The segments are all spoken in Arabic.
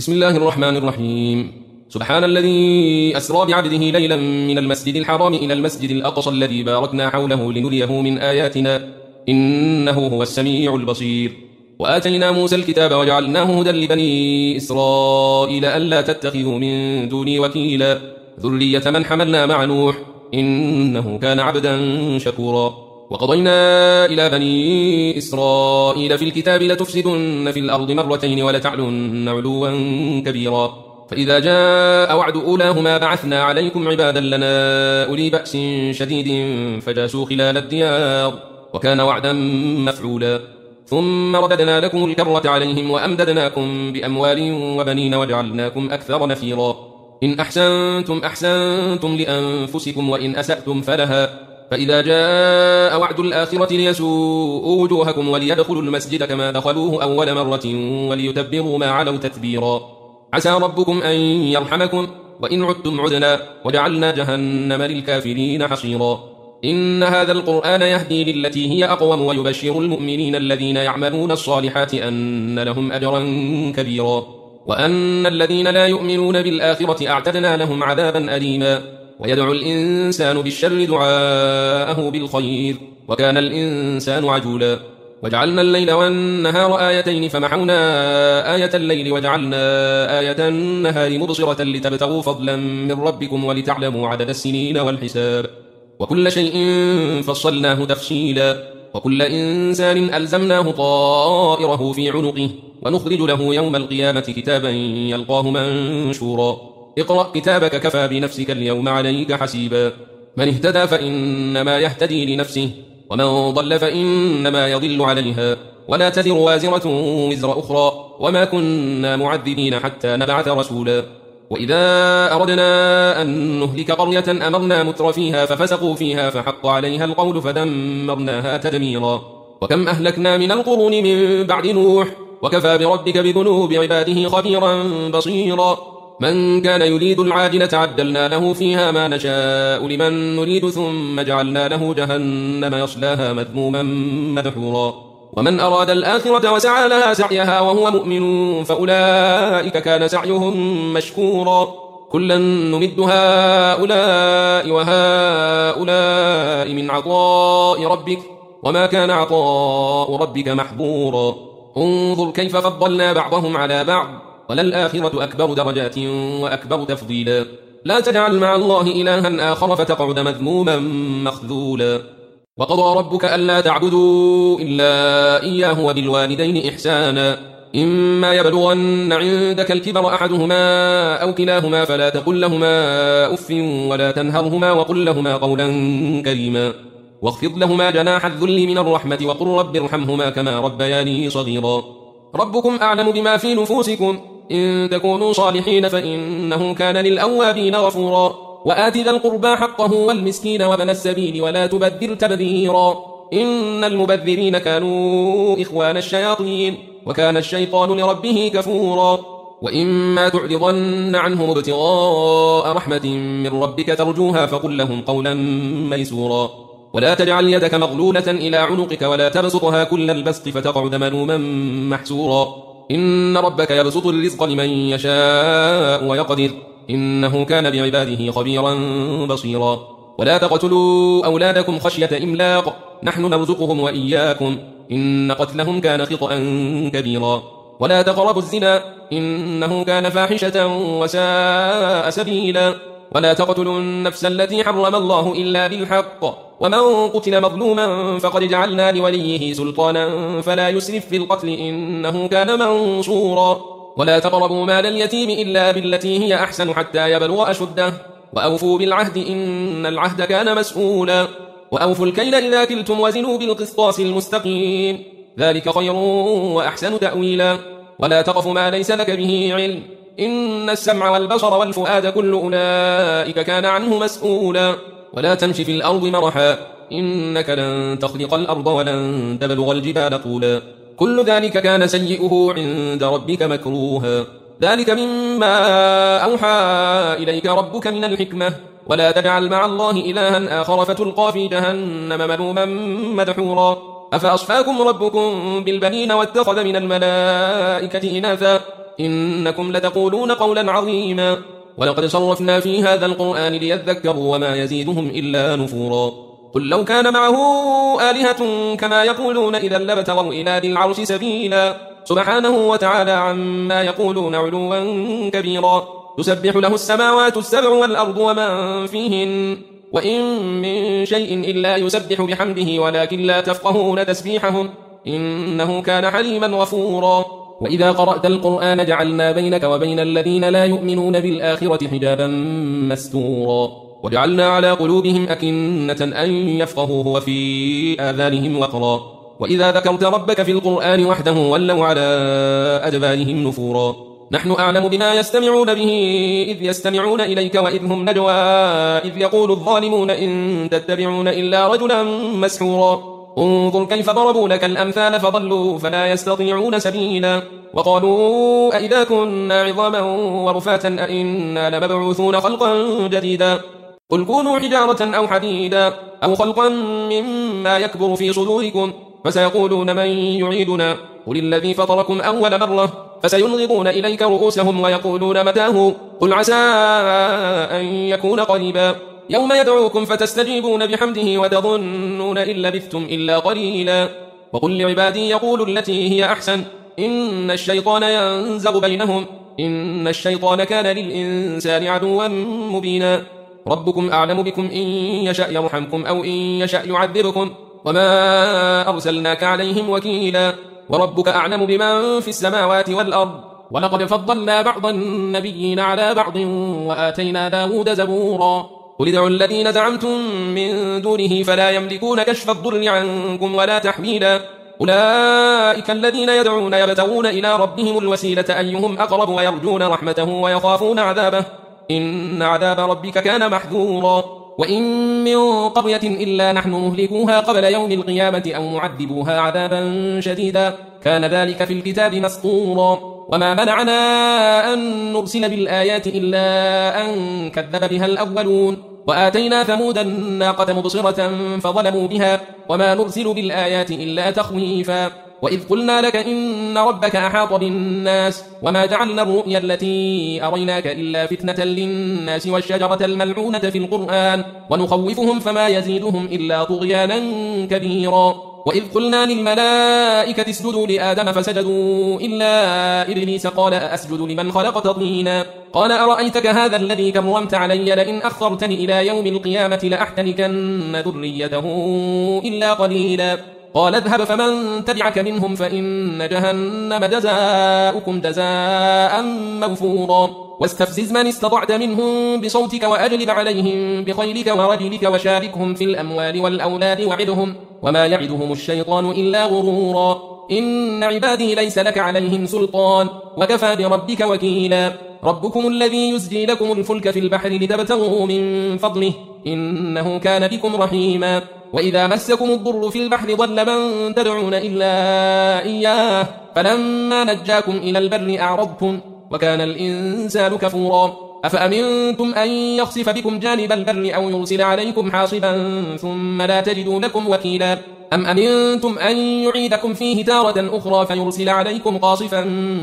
بسم الله الرحمن الرحيم. سبحان الذي أسرى بعبده ليلا من المسجد الحرام إلى المسجد الأقصى الذي باركنا حوله لنريه من آياتنا إنه هو السميع البصير. وآتينا موسى الكتاب وجعلناه هدى لبني إسرائيل ألا تتخذوا من دوني وكيلا ذرية من حملنا مع نوح إنه كان عبدا شكورا. وقضينا إلى بني إسرائيل في الكتاب لتفسدن في الأرض مرتين ولتعلن علوا كبيرا. فإذا جاء وعد أولاهما بعثنا عليكم عبادا لنا أولي بأس شديد فجاسوا خلال الديار وكان وعدا مفعولا. ثم رددنا لكم الكرة عليهم وأمددناكم بأموال وبنين وجعلناكم أكثر نفيرا. إن أحسنتم أحسنتم لأنفسكم وإن أسأتم فلها. فإذا جاء وعد الآخرة ليسوءوا وجوهكم وليدخلوا المسجد كما دخلوه أول مرة وليتبروا ما علوا تتبيرا. عسى ربكم أن يرحمكم وإن عدتم عدنا وجعلنا جهنم للكافرين حصيرا. إن هذا القرآن يهدي للتي هي أقوم ويبشر المؤمنين الذين يعملون الصالحات أن لهم أجرا كبيرا وأن الذين لا يؤمنون بالآخرة أعتدنا لهم عذابا أليما. ويدعو الإنسان بالشر دعاءه بالخير وكان الإنسان عجولا. وجعلنا الليل والنهار آيتين فمحونا آية الليل وجعلنا آية النهار مبصرة لتبتغوا فضلا من ربكم ولتعلموا عدد السنين والحساب وكل شيء فصلناه تفصيلا. وكل إنسان ألزمناه طائره في عنقه ونخرج له يوم القيامة كتابا يلقاه منشورا. اقرأ كتابك كفى بنفسك اليوم عليك حسيبا. من اهتدى فإنما يهتدي لنفسه ومن ضل فإنما يضل عليها ولا تزر وازرة وزر أخرى وما كنا معذبين حتى نبعث رسولا. وإذا أردنا أن نهلك قرية أمرنا متر فيها ففسقوا فيها فحق عليها القول فدمرناها تدميرا. وكم أهلكنا من القرون من بعد نوح وكفى بربك بذنوب عباده خبيرا بصيرا. من كان يريد العاجلة عجلنا له فيها ما نشاء لمن نريد ثم جعلنا له جهنم يصلاها مذموما مدحورا. ومن أراد الآخرة وسعى لها سعيها وهو مؤمن فأولئك كان سعيهم مشكورا. كلا نمد هؤلاء وهؤلاء من عطاء ربك وما كان عطاء ربك محظورا. انظر كيف فضلنا بعضهم على بعض وللآخرة أكبر درجات وأكبر تفضيلا. لا تجعل مع الله إلها آخر فتقعد مذموما مخذولا. وقضى ربك ألا تعبدوا إلا إياه وبالوالدين إحسانا. إما يبلغن عندك الكبر أحدهما أو كلاهما فلا تقل لهما أف ولا تنهرهما وقل لهما قولا كريما. واخفض لهما جناح الذل من الرحمة وقل رب ارحمهما كما ربياني صغيرا. ربكم أعلم بما في نفوسكم إن تكونوا صالحين فإنه كان للأوابين غفورا. وآت ذا القربى حقه والمسكين وابن السبيل ولا تبذر تبذيرا إن المبذرين كانوا إخوان الشياطين وكان الشيطان لربه كفورا. وإما تعرضن عنهم ابتغاء رحمة من ربك ترجوها فقل لهم قولا ميسورا. ولا تجعل يدك مغلولة إلى عنقك ولا تبسطها كل البسط فتقعد ملوما محسورا. إن ربك يبسط الرزق لمن يشاء ويقدر إنه كان بعباده خبيرا بصيرا. ولا تقتلوا أولادكم خشية إملاق نحن نرزقهم وإياكم إن قتلهم كان خطأ كبيرا. ولا تقربوا الزنا إنه كان فاحشة وساء سبيلا. ولا تقتلوا النفس التي حرم الله إلا بالحق ومن قتل مظلوما فقد جعلنا لوليه سلطانا فلا يسرف في القتل إنه كان منصورا. ولا تقربوا مال اليتيم إلا بالتي هي أحسن حتى يبلغ أشده وأوفوا بالعهد إن العهد كان مسؤولا. وأوفوا الكيل إذا كلتم وزنوا بالقسطاس المستقيم ذلك خير وأحسن تأويلا. ولا تقف ما ليس لك به علم إن السمع والبصر والفؤاد كل أولئك كان عنه مسؤولا. ولا تمش في الأرض مرحا إنك لن تخلق الأرض ولن تبلغ الجبال طولا. كل ذلك كان سيئه عند ربك مكروها. ذلك مما أوحى إليك ربك من الحكمة. ولا تجعل مع الله إلها آخر فتلقى في جهنم ملوما مدحورا. أفأصفاكم ربكم بالبنين واتخذ من الملائكة إناثا إنكم لتقولون قولا عظيما ولقد صرفنا في هذا القرآن ليذكروا وما يزيدهم إلا نفورا قل لو كان معه آلهة كما يقولون إذا لابتغوا إلى ذي العرش سبيلا سبحانه وتعالى عما يقولون علوا كبيرا تسبح له السماوات السبع والأرض ومن فيهن وإن من شيء إلا يسبح بحمده ولكن لا تفقهون تسبيحهم إنه كان حليما غفورا وإذا قرأت القرآن جعلنا بينك وبين الذين لا يؤمنون بالآخرة حجابا مستورا وجعلنا على قلوبهم أكنة أن يفقهوه وفي آذانهم وقرا وإذا ذكرت ربك في القرآن وحده ولوا على أدبارهم نفورا نحن أعلم بما يستمعون به إذ يستمعون إليك وإذ هم نجوى إذ يقول الظالمون إن تتبعون إلا رجلا مسحورا انظر كيف ضربوا لك الأمثال فضلوا فلا يستطيعون سبيلا وقالوا أئذا كنا عظاما ورفاتا أئنا لمبعوثون خلقا جديدا قل كونوا حجارة أو حديدا أو خلقا مما يكبر في صدوركم فسيقولون من يعيدنا قل الذي فطركم أول مرة فسينغضون إليك رؤوسهم ويقولون متاه قل عسى أن يكون قريبا يوم يدعوكم فتستجيبون بحمده وتظنون إن لبثتم إلا قليلا وقل لعبادي يقولوا التي هي أحسن إن الشيطان ينزغ بينهم إن الشيطان كان للإنسان عدوا مبينا ربكم أعلم بكم إن يشأ يرحمكم أو إن يشأ يعذبكم وما أرسلناك عليهم وكيلا وربك أعلم بمن في السماوات والأرض ولقد فضلنا بعض النبيين على بعض وآتينا داود زبورا قل ادعوا الذين زعمتم من دونه فلا يملكون كشف الضر عنكم ولا تحويلا أولئك الذين يدعون يبتغون إلى ربهم الوسيلة أيهم أقرب ويرجون رحمته ويخافون عذابه إن عذاب ربك كان محذورا وإن من قرية إلا نحن مهلكوها قبل يوم القيامة أو معذبوها عذابا شديدا كان ذلك في الكتاب مسطورا وما منعنا أن نرسل بالآيات إلا أن كذب بها الأولون وآتينا ثمود الناقة مبصرة فظلموا بها وما نرسل بالآيات إلا تخويفا وإذ قلنا لك إن ربك أحاط بالناس وما جعلنا الرؤيا التي أريناك إلا فتنة للناس والشجرة الملعونة في القرآن ونخوفهم فما يزيدهم إلا طغيانا كبيرا وإذ قلنا للملائكة اسجدوا لآدم فسجدوا إلا إبليس قال أسجد لمن خلقت طينا قال أرأيتك هذا الذي كرمت علي لئن أخرتني إلى يوم القيامة لأحتنكن ذريته إلا قليلا قال اذهب فمن تبعك منهم فإن جهنم جزاؤكم جزاء موفورا واستفزز من استطعت منهم بصوتك وأجلب عليهم بخيلك ورجلك وشاركهم في الأموال والأولاد وعدهم وما يعدهم الشيطان إلا غرورا إن عبادي ليس لك عليهم سلطان وكفى بربك وكيلا ربكم الذي يزجي لكم الفلك في البحر لتبتغوا من فضله إنه كان بكم رحيما وإذا مسكم الضر في البحر ضل من تدعون إلا إياه فلما نجاكم إلى البر أعرضتم وكان الإنسان كفورا أفأمنتم أن يخسف بكم جانب البر أو يرسل عليكم حاصبا ثم لا تجدوا لكم وكيلا أم أمنتم أن يعيدكم فيه تارة أخرى فيرسل عليكم قاصفا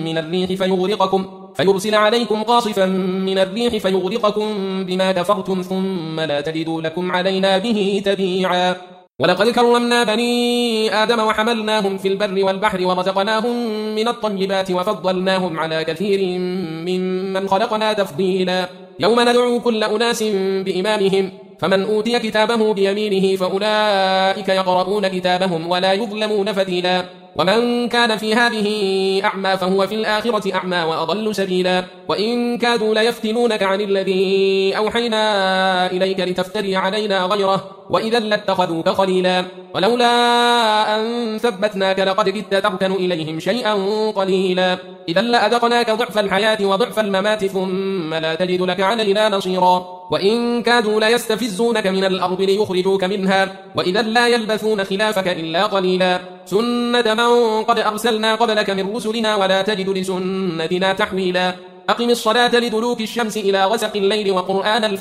من الريح فيغرقكم بما كفرتم ثم لا تجدوا لكم علينا به تبيعا ولقد كرمنا بني آدم وحملناهم في البر والبحر ورزقناهم من الطيبات وفضلناهم على كثير ممن خلقنا تفضيلا يوم ندعو كل أناس بإمامهم فمن أوتي كتابه بيمينه فأولئك يقرؤون كتابهم ولا يظلمون فتيلا ومن كان في هذه أعمى فهو في الآخرة أعمى وأضل سبيلا وإن كادوا ليفتنونك عن الذي أوحينا إليك لتفتري علينا غيره وإذا لاتخذوك خليلا ولولا أن ثبتناك لقد كدت تركن إليهم شيئا قليلا إذا لأذقناك ضعف الحياة وضعف الممات ثم لا تجد لك علينا نصيرا وإن كادوا ليستفزونك من الأرض ليخرجوك منها وإذا لا يلبثون خلافك إلا قليلا سنة من قد أرسلنا قبلك من رسلنا ولا تجد لسنتنا تحويلا أقم الصلاة لدلوك الشمس إلى غسق الليل وقرآن الفجر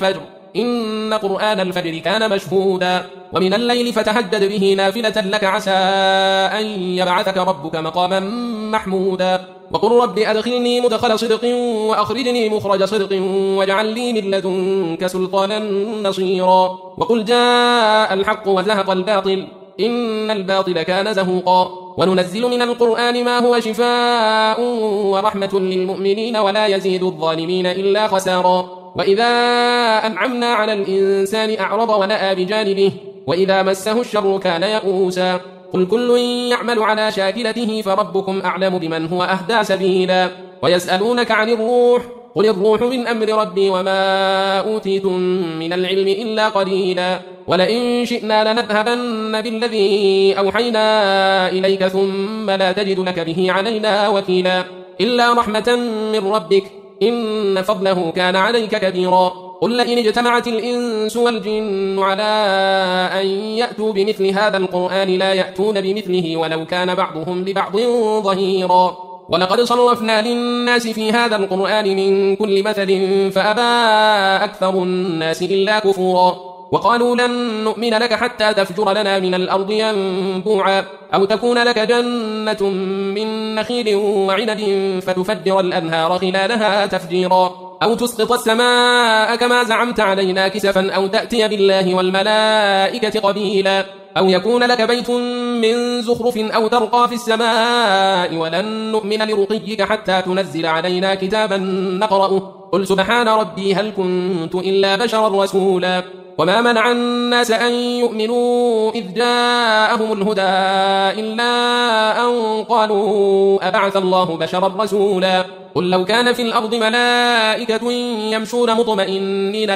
إن قرآن الفجر كان مشهودا ومن الليل فتهجد به نافلة لك عسى أن يبعثك ربك مقاما محمودا وقل رب أدخلني مدخل صدق وأخرجني مخرج صدق واجعل لي من لدنك سلطانا نصيرا وقل جاء الحق وزهق الباطل إن الباطل كان زهوقا وننزل من القرآن ما هو شفاء ورحمة للمؤمنين ولا يزيد الظالمين إلا خسارا وإذا أنعمنا على الإنسان أعرض ونأى بجانبه وإذا مسه الشر كان يئوسا قل كل يعمل على شاكلته فربكم أعلم بمن هو أهدى سبيلا ويسألونك عن الروح قل الروح من أمر ربي وما أوتيتم من العلم إلا قليلا ولئن شئنا لنذهبن بالذي أوحينا إليك ثم لا تجد لك به علينا وكيلا إلا رحمة من ربك إن فضله كان عليك كبيرا قل لئن اجتمعت الإنس والجن على أن يأتوا بمثل هذا القرآن لا يأتون بمثله ولو كان بعضهم لبعض ظهيرا ولقد صرفنا للناس في هذا القرآن من كل مثل فأبى أكثر الناس إلا كفورا وقالوا لن نؤمن لك حتى تفجر لنا من الأرض ينبوعا أو تكون لك جنة من نخيل وعنب فتفجر الأنهار خلالها تفجيرا أو تسقط السماء كما زعمت علينا كسفا أو تأتي بالله والملائكة قبيلا أو يكون لك بيت من زخرف أو ترقى في السماء ولن نؤمن لرقيك حتى تنزل علينا كتابا نقرأه قل سبحان ربي هل كنت إلا بشرا رسولا وما منع الناس أن يؤمنوا إذ جاءهم الهدى إلا أن قالوا أبعث الله بشرا رسولا قل لو كان في الأرض ملائكة يمشون مطمئنين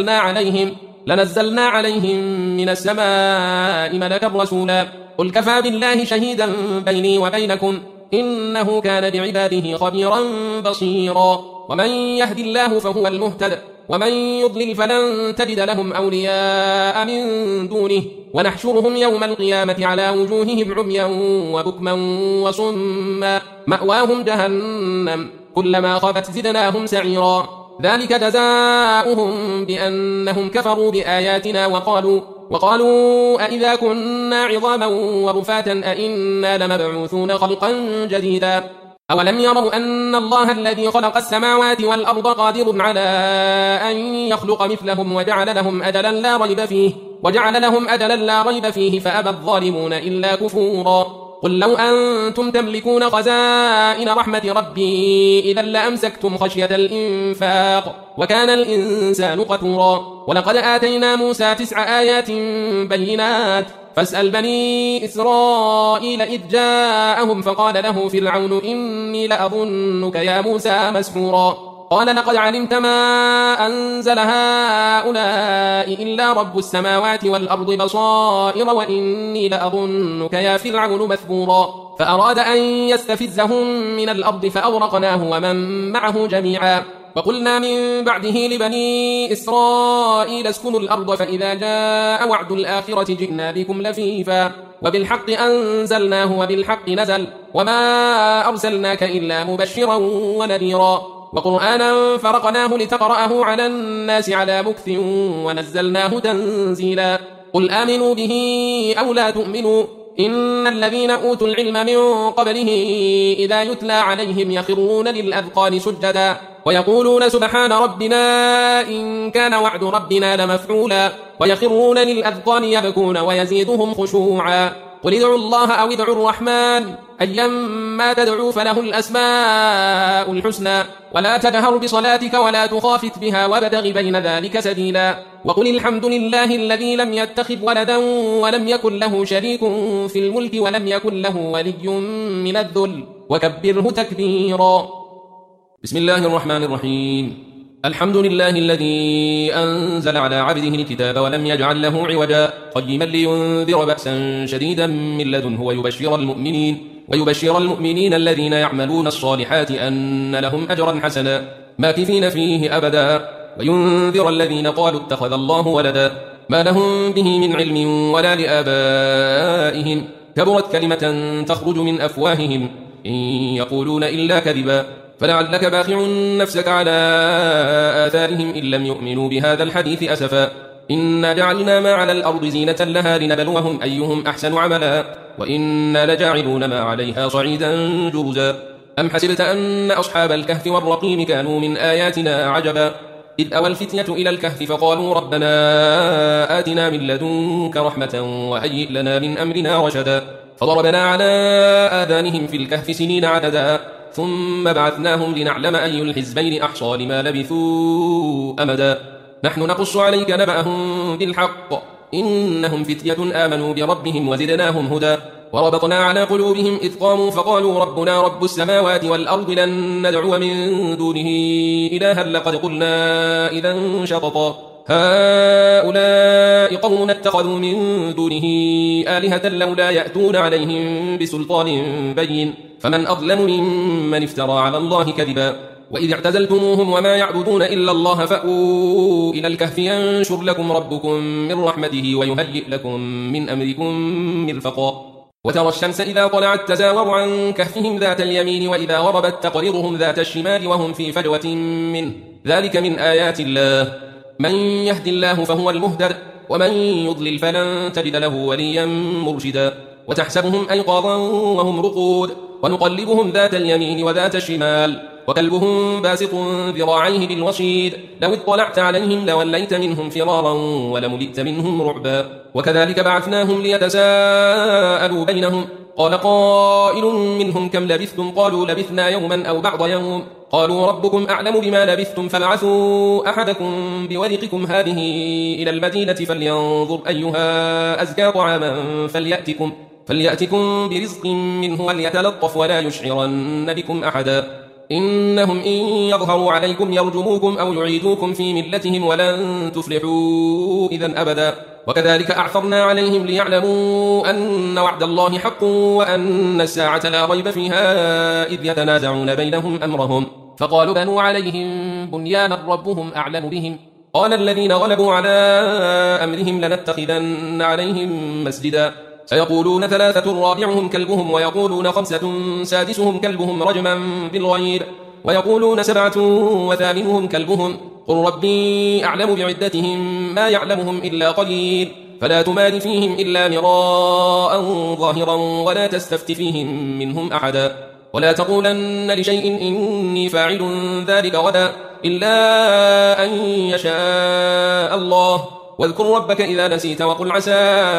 لنزلنا عليهم من السماء ملكا رسولا قل كفى بالله شهيدا بيني وبينكم إنه كان بعباده خبيرا بصيرا ومن يهد الله فهو المهتد ومن يضلل فلن تجد لهم أولياء من دونه ونحشرهم يوم القيامة على وجوههم عميا وبكما وصما مأواهم جهنم كلما خبت زدناهم سعيرا ذلك جزاؤهم بأنهم كفروا بآياتنا وقالوا أئذا كنا عظاما ورفاتا أئنا لمبعوثون خلقا جديدا أولم يروا أن الله الذي خلق السماوات والأرض قادر على أن يخلق مثلهم وجعل لهم أجلا لا ريب فيه فأبى الظالمون إلا كفورا قل لو أنتم تملكون خزائن رحمة ربي إذا لأمسكتم خشية الإنفاق وكان الإنسان قتورا ولقد آتينا موسى 9 آيات بينات فاسأل بني إسرائيل إذ جاءهم فقال له فرعون إني لأظنك يا موسى مسحورا قال لقد علمت ما أنزل هؤلاء إلا رب السماوات والأرض بصائر وإني لأظنك يا فرعون مثبورا فأراد أن يستفزهم من الأرض فأغرقناه ومن معه جميعا وقلنا من بعده لبني إسرائيل اسكنوا الأرض فإذا جاء وعد الآخرة جئنا بكم لفيفا وبالحق أنزلناه وبالحق نزل وما أرسلناك إلا مبشرا ونذيرا وقرآنا فرقناه لتقرأه على الناس على مكث ونزلناه تنزيلا قل آمنوا به أو لا تؤمنوا إن الذين أوتوا العلم من قبله إذا يتلى عليهم يخرون للأذقان سجدا ويقولون سبحان ربنا إن كان وعد ربنا لمفعولا ويخرون للأذقان يبكون ويزيدهم خشوعا قل ادعوا الله أو ادعوا الرحمن أيما تدعوا فله الأسماء الحسنى ولا تجهر بصلاتك ولا تخافت بها وابتغ بين ذلك سبيلا وقل الحمد لله الذي لم يتخذ ولدا ولم يكن له شريك في الملك ولم يكن له ولي من الذل وكبره تكبيرا بسم الله الرحمن الرحيم الحمد لله الذي أنزل على عبده الكتاب ولم يجعل له عوجا قيما لينذر بأسا شديدا من لدنه ويبشر المؤمنين الذين يعملون الصالحات أن لهم أجرا حسنا ماكثين فيه أبدا وينذر الذين قالوا اتخذ الله ولدا ما لهم به من علم ولا لآبائهم كبرت كلمة تخرج من أفواههم إن يقولون إلا كذبا فلعلك باخع نفسك على آثارهم إن لم يؤمنوا بهذا الحديث أسفا إنا جعلنا ما على الأرض زينة لها لنبلوهم أيهم أحسن عملا وإنا لجاعلون ما عليها صعيدا جرزا أم حسبت أن أصحاب الكهف والرقيم كانوا من آياتنا عجبا إذ أوى الفتية إلى الكهف فقالوا ربنا آتنا من لدنك رحمة وهيئ لنا من أمرنا رشدا فضربنا على آذانهم في الكهف سنين عددا ثم بعثناهم لنعلم أي الحزبين أحصى لما لبثوا أمدا نحن نقص عليك نبأهم بالحق إنهم فتية آمنوا بربهم وزدناهم هدى وربطنا على قلوبهم إذ قاموا فقالوا ربنا رب السماوات والأرض لن ندعو من دونه إلها لقد قلنا إذا شططا هؤلاء قوم اتخذوا من دونه آلهة لولا يأتون عليهم بسلطان بين فمن أظلم ممن افترى على الله كذبا وإذ اعتزلتموهم وما يعبدون إلا الله فأووا إلى الكهف ينشر لكم ربكم من رحمته ويهيئ لكم من أمركم مرفقا وترى الشمس إذا طلعت تزاور عن كهفهم ذات اليمين وإذا غربت تقرضهم ذات الشمال وهم في فجوة منه ذلك من آيات الله من يهد الله فهو المهتد ومن يضلل فلن تجد له وليا مرشدا وتحسبهم أيقاظا وهم رقود ونقلبهم ذات اليمين وذات الشمال وكلبهم باسط ذراعيه بالوصيد لو اطلعت عليهم لوليت منهم فرارا ولملئت منهم رعبا وكذلك بعثناهم ليتساءلوا بينهم قال قائل منهم كم لبثتم قالوا لبثنا يوما أو بعض يوم قالوا ربكم أعلم بما لبثتم فابعثوا أحدكم بورقكم هذه إلى المدينة فلينظر أيها أزكى طعاما فليأتكم برزق منه وليتلطف ولا يشعرن بكم أحدا إنهم إن يظهروا عليكم يرجموكم أو يعيدوكم في ملتهم ولن تفلحوا إذا أبدا وكذلك أعثرنا عليهم ليعلموا أن وعد الله حق وأن الساعة لا ريب فيها إذ يتنازعون بينهم أمرهم فقالوا بنوا عليهم بنيانا ربهم أعلم بهم قال الذين غلبوا على أمرهم لنتخذن عليهم مسجدا سيقولون ثلاثة رابعهم كلبهم ويقولون خمسة سادسهم كلبهم رجما بالغيب ويقولون سبعة وثامنهم كلبهم قل ربي أعلم بعدتهم ما يعلمهم إلا قليل فلا تمار فيهم إلا مراء ظاهرا ولا تستفت فيهم منهم أحدا ولا تقولن لشيء إني فاعل ذلك غدا إلا أن يشاء الله واذكر ربك إذا نسيت وقل عسى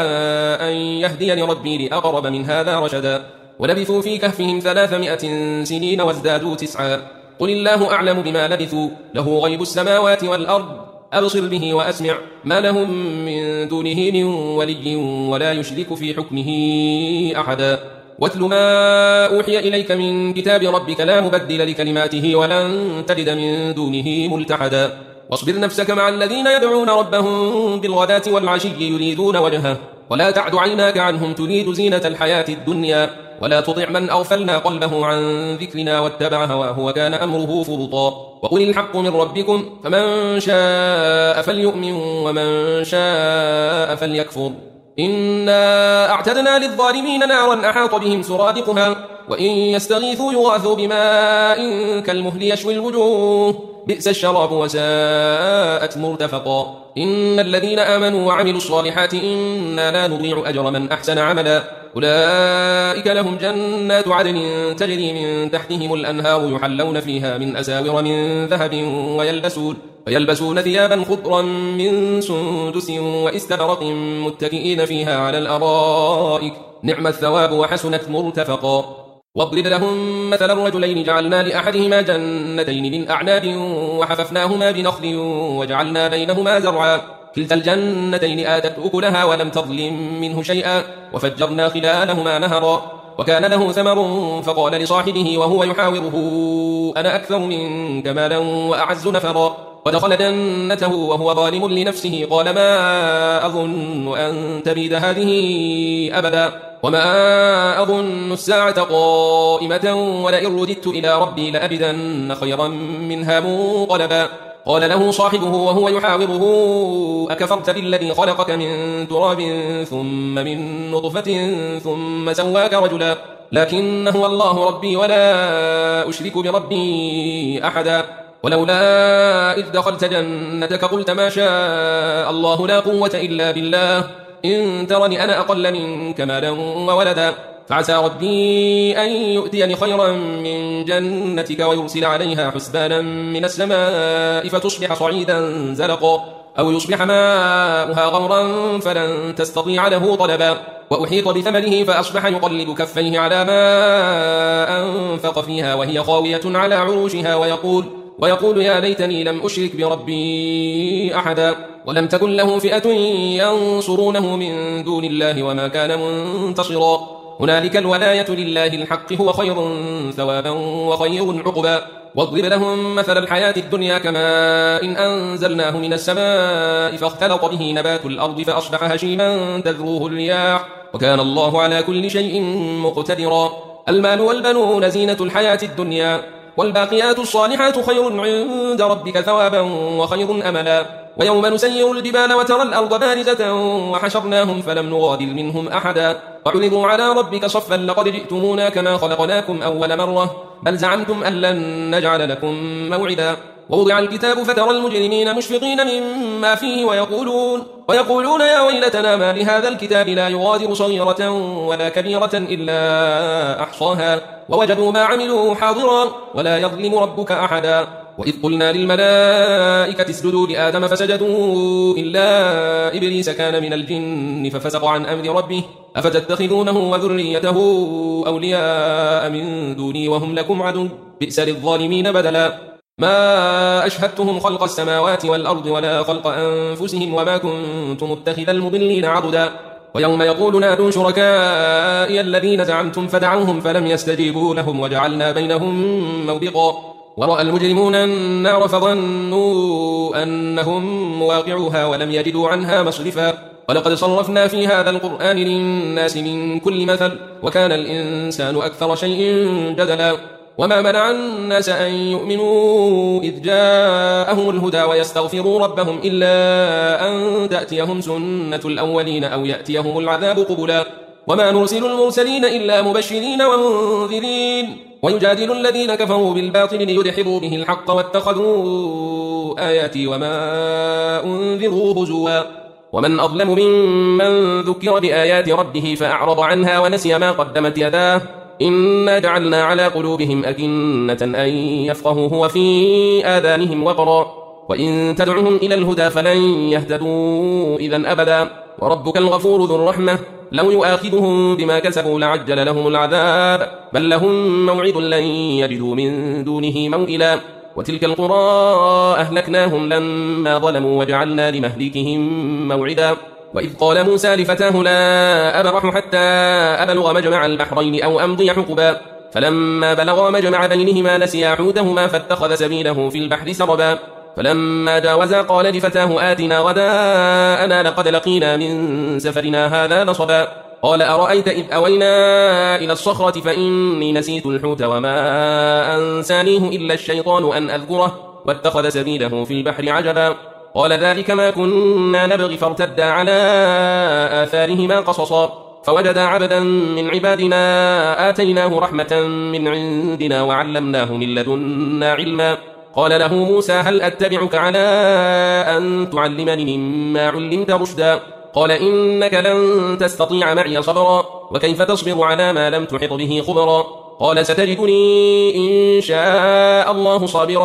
أن يهديني ربي لأقرب من هذا رشدا ولبثوا في كهفهم 300 سنين وازدادوا 9 قل الله أعلم بما لبثوا له غيب السماوات والأرض أبصر به وأسمع ما لهم من دونه من ولي ولا يشرك في حكمه أحدا واتل ما أوحي إليك من كتاب ربك لا مبدل لكلماته ولن تجد من دونه ملتحدا واصبر نفسك مع الذين يدعون ربهم بالغداة والعشي يريدون وجهه ولا تعد عيناك عنهم تريد زينة الحياة الدنيا ولا تطع من أغفلنا قلبه عن ذكرنا واتبع هواه وكان أمره فرطا وقل الحق من ربكم فمن شاء فليؤمن ومن شاء فليكفر إنا أعتدنا للظالمين نارا أحاط بهم سرادقها وإن يستغيثوا يغاثوا بماء كالمهل يشوي الوجوه بئس الشراب وساءت مرتفقا إن الذين آمنوا وعملوا الصالحات إنا لا نضيع أجر من أحسن عملا أولئك لهم جنات عدن تجري من تحتهم الأنهار يحلون فيها من أساور من ذهب ويلبسون ثيابا خضرا من سندس وإستبرق متكئين فيها على الأرائك نعم الثواب وحسنت مرتفقا واضرب لهم مثل الرجلين جعلنا لأحدهما جنتين من أعناب وحففناهما بنخل وجعلنا بينهما زرعا كلتا الجنتين آتت أكلها ولم تظلم منه شيئا وفجرنا خلالهما نهرا وكان له ثمر فقال لصاحبه وهو يحاوره أنا أكثر منك مالا وأعز نفرا ودخل جنته وهو ظالم لنفسه قال ما أظن أن تبيد هذه أبدا وما أظن الساعة قائمة ولئن رددت إلى ربي لأبدن خيرا منها منقلبا قال له صاحبه وهو يحاوره أكفرت بالذي خلقك من تراب ثم من نطفة ثم سواك رجلا لكن هو الله ربي ولا أشرك بربي أحدا. ولولا إذ دخلت جنتك قلت ما شاء الله لا قوة إلا بالله إن ترني أنا أقل منك مالا وولدا فعسى ربي أن يؤتيني خيرا من جنتك ويرسل عليها حسبانا من السماء فتصبح صعيدا زلقا أو يصبح ماؤها غورا فلن تستطيع له طلبا وأحيط بثمره فأصبح يقلب كفيه على ما أنفق فيها وهي خاوية على عروشها ويقول يا ليتني لم أشرك بربي أحدا ولم تكن له فئة ينصرونه من دون الله وما كان منتصرا هنالك الولاية لله الحق هو خير ثوابا وخير عقبا واضرب لهم مثل الحياة الدنيا كماء إن أنزلناه من السماء فاختلط به نبات الأرض فأصبح هشيما تذروه الرياح وكان الله على كل شيء مقتدرا المال والبنون زينة الحياة الدنيا والباقيات الصالحات خير عند ربك ثوابا وخير أملا ويوم نسير الجبال وترى الأرض بارزة وحشرناهم فلم نغادر منهم أحدا وعرضوا على ربك صفا لقد جئتمونا كما خلقناكم أول مرة بل زعمتم أن لن نجعل لكم موعدا ووضع الكتاب فترى المجرمين مشفقين مما فيه ويقولون يا ويلتنا ما لهذا الكتاب لا يغادر صغيرة ولا كبيرة إلا أحصاها ووجدوا ما عملوا حاضرا ولا يظلم ربك أحدا وإذ قلنا للملائكة اسجدوا لآدم فسجدوا إلا إبليس كان من الجن ففسق عن أمر ربه أفتتخذونه وذريته أولياء من دوني وهم لكم عدو بئس للظالمين بدلا ما أشهدتهم خلق السماوات والأرض ولا خلق أنفسهم وما كنت متخذ المضلين عضدا ويوم يقول نادوا شركائي الذين زعمتم فدعوهم فلم يستجيبوا لهم وجعلنا بينهم موبقا ورأى المجرمون النار فظنوا أنهم مواقعوها ولم يجدوا عنها مصرفا ولقد صرفنا في هذا القرآن للناس من كل مثل وكان الإنسان أكثر شيء جدلا وما منع الناس أن يؤمنوا إذ جاءهم الهدى ويستغفروا ربهم إلا أن تأتيهم سنة الأولين أو يأتيهم العذاب قبلا وما نرسل المرسلين إلا مبشرين ومنذرين ويجادل الذين كفروا بالباطل ليدحضوا به الحق واتخذوا آياتي وما أنذروا هزوا ومن أظلم ممن ذكر بآيات ربه فأعرض عنها ونسي ما قدمت يداه إنا جعلنا على قلوبهم أكنة أن يفقهوه وفي آذانهم وقرا وإن تدعهم إلى الهدى فلن يهتدوا إذن أبدا وربك الغفور ذو الرحمة لو يؤاخذهم بما كسبوا لعجل لهم العذاب بل لهم موعد لن يجدوا من دونه موئلا وتلك القرى أهلكناهم لما ظلموا وجعلنا لمهلكهم موعدا وإذ قال موسى لفتاه لا أبرح حتى أبلغ مجمع البحرين أو أمضي حقبا فلما بلغا مجمع بينهما نسيا حوتهما فاتخذ سبيله في البحر سربا فلما جاوزا قال لفتاه آتنا غداءنا لقد لقينا من سفرنا هذا نصبا قال أرأيت إذ أوينا إلى الصخرة فإني نسيت الحوت وما أنسانيه إلا الشيطان أن أذكره واتخذ سبيله في البحر عجبا قال ذلك ما كنا نبغي فارتدا على آثارهما قصصا فوجدا عبدا من عبادنا آتيناه رحمة من عندنا وعلمناه من لدنا علما قال له موسى هل أتبعك على أن تعلمني مما علمت رشدا قال إنك لن تستطيع معي صبرا وكيف تصبر على ما لم تحط به خبرا قال ستجدني إن شاء الله صابرا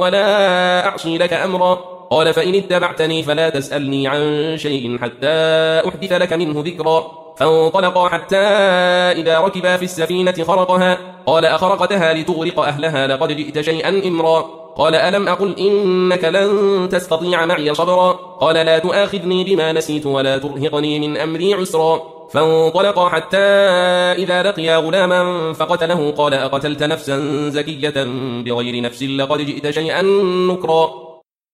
ولا أعصي لك أمرا قال فإن اتبعتني فلا تسألني عن شيء حتى أحدث لك منه ذكرا فانطلقا حتى إذا ركبا في السفينة خرقها قال أخرقتها لتغرق أهلها لقد جئت شيئا إمرا قال ألم أقل إنك لن تستطيع معي صبرا قال لا تؤاخذني بما نسيت ولا ترهقني من أمري عسرا فانطلقا حتى إذا لقيا غلاما فقتله قال أقتلت نفسا زكية بغير نفس لقد جئت شيئا نكرا